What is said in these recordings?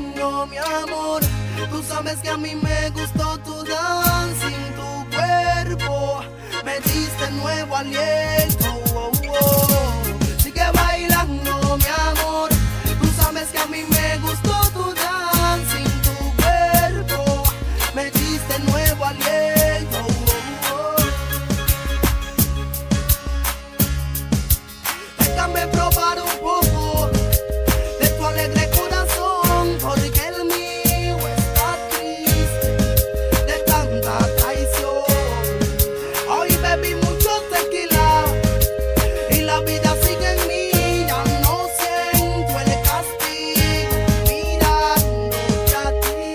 bailando, mi amor. Tú sabes que a mí me gustó tu dancing, tu cuerpo me diste nuevo aliento. Sigue bailando, mi amor. Tú sabes que a mí me gustó tu dancing, tu cuerpo me diste nuevo aliento. Déjame probar un poco de tu alegre corazón, porque el mío está triste de tanta traición. Hoy bebí mucho tequila y la vida sigue en mí. Ya no siento el castigo mirándote a ti.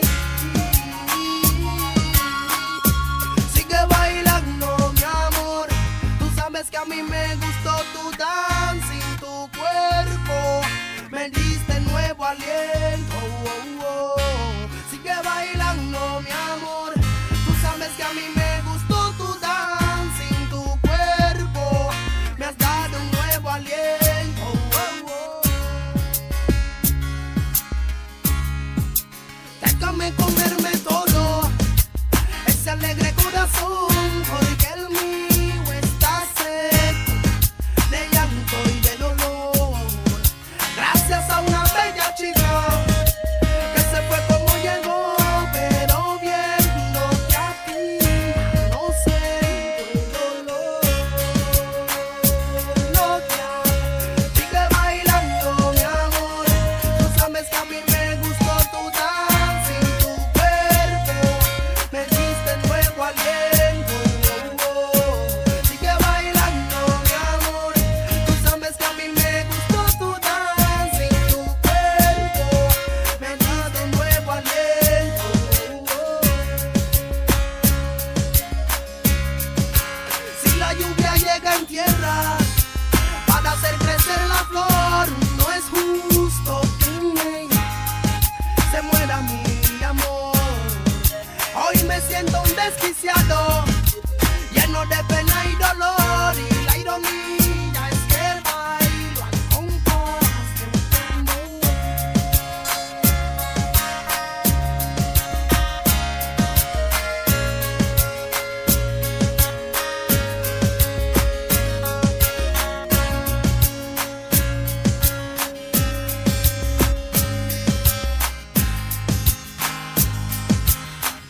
Sigue bailando, mi amor. Tú sabes que a mí me gustó tu dancing, tu cuerpo me diste nuevo aliento. Sigue bailando, mi amor. Tú sabes que a mí me gustó tu dancing, tu cuerpo me has dado un nuevo aliento. Déjame comerme todo ese alegre corazón, porque el mío está seco de llanto y de dolor. Gracias a una bella chica que se fue como llegó, pero viéndote a ti no siento el dolor. Loca, sigue bailando, mi amor. Tú sabes que a mí me gustó tu dancing, tu cuerpo me diste nuevo aliento. Sigue bailando, mi amor. Tú sabes que a mí me gustó tu dancing, tu cuerpo me ha dado nuevo aliento. Si la lluvia llega en tierra para hacer crecer la flor, no es justo que en ella se muera mi amor. Hoy me siento un desquiciado, lleno de pena y dolor, y la ironía es que bailo al compás de un tambor.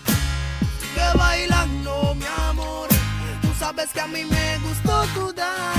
Sigue bailando, mi amor. Tú sabes que a mí me gustó tu danza.